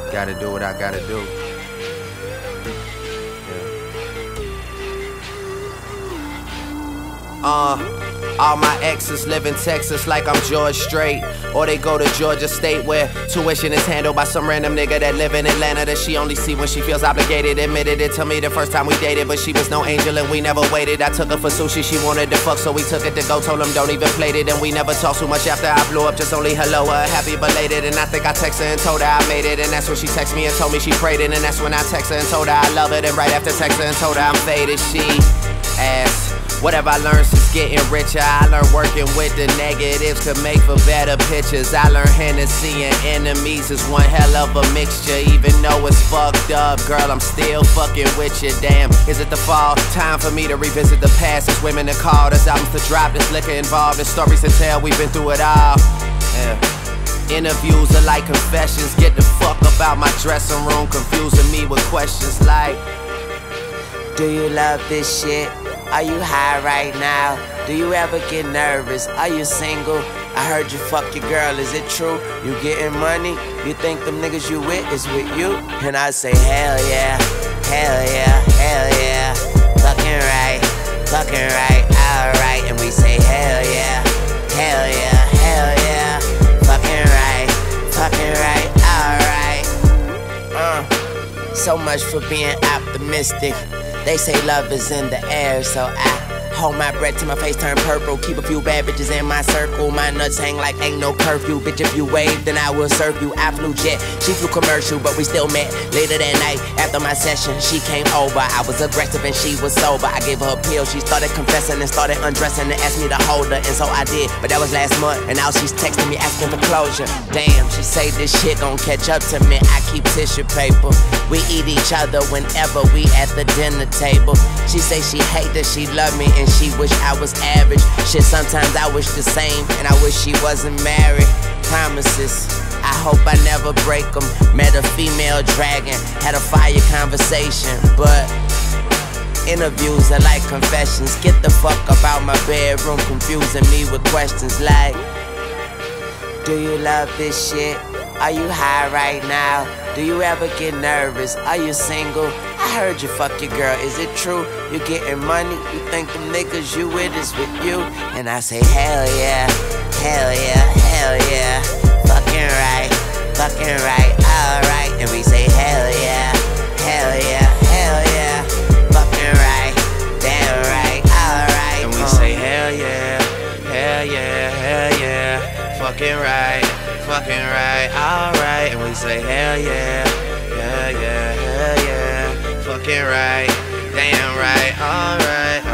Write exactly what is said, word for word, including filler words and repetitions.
Gotta do what I gotta do. Yeah. Uh. All my exes live in Texas like I'm George Strait, or they go to Georgia State where tuition is handled by some random nigga that live in Atlanta that she only see when she feels obligated. Admitted it to me the first time we dated, but she was no angel and we never waited. I took her for sushi, she wanted to fuck, so we took it to go. Told him don't even plate it, and we never talked too much after I blew up. Just only hello, uh, happy belated. And I think I texted her and told her I made it, and that's when she texted me and told me she prayed it. And that's when I texted her and told her I love it. And right after texting her and told her I'm faded, she asked, what have I learned since getting richer? I learned working with the negatives could make for better pictures. I learned Hennessy and enemies is one hell of a mixture. Even though it's fucked up, girl, I'm still fucking with you. Damn, is it the fall? Time for me to revisit the past. There's women to call, there's albums to drop, there's liquor involved, there's stories to tell, we've been through it all. Yeah. Interviews are like confessions. Get the fuck up out my dressing room, confusing me with questions like, do you love this shit? Are you high right now? Do you ever get nervous? Are you single? I heard you fuck your girl, is it true? You getting money? You think them niggas you with is with you? And I say hell yeah, hell yeah, hell yeah. Fucking right, fucking right, alright. And we say hell yeah, hell yeah, hell yeah. Fucking right, fucking right, alright. Uh, so much for being optimistic. They say love is in the air, so I hold my breath till my face turn purple. Keep a few bad bitches in my circle. My nuts hang like ain't no curfew. Bitch, if you wave, then I will serve you. I flew jet, she flew commercial, but we still met. Later that night, after my session, she came over. I was aggressive and she was sober. I gave her a pill, she started confessing and started undressing and asked me to hold her, and so I did. But that was last month, and now she's texting me asking for closure. Damn, she say this shit gon' catch up to me. I keep tissue paper. We eat each other whenever we at the dinner table. She say she hate that she love me and she wish I was average. Shit, sometimes I wish the same, and I wish she wasn't married. Promises, I hope I never break them. Met a female dragon, had a fire conversation, but interviews are like confessions. Get the fuck up out my bedroom, confusing me with questions like, do you love this shit? Are you high right now? Do you ever get nervous? Are you single? I heard you fuck your girl, is it true? You getting money? You think them niggas you with is with you? And I say hell yeah, hell yeah, hell yeah. Fucking right, fucking right, alright. And we say hell yeah, hell yeah, hell yeah. Fucking right, damn right, alright. And we say hell yeah, hell yeah, hell yeah. Fucking right, fucking right, alright. And we say hell yeah, yeah, yeah, hell yeah. Fucking right, damn right, alright.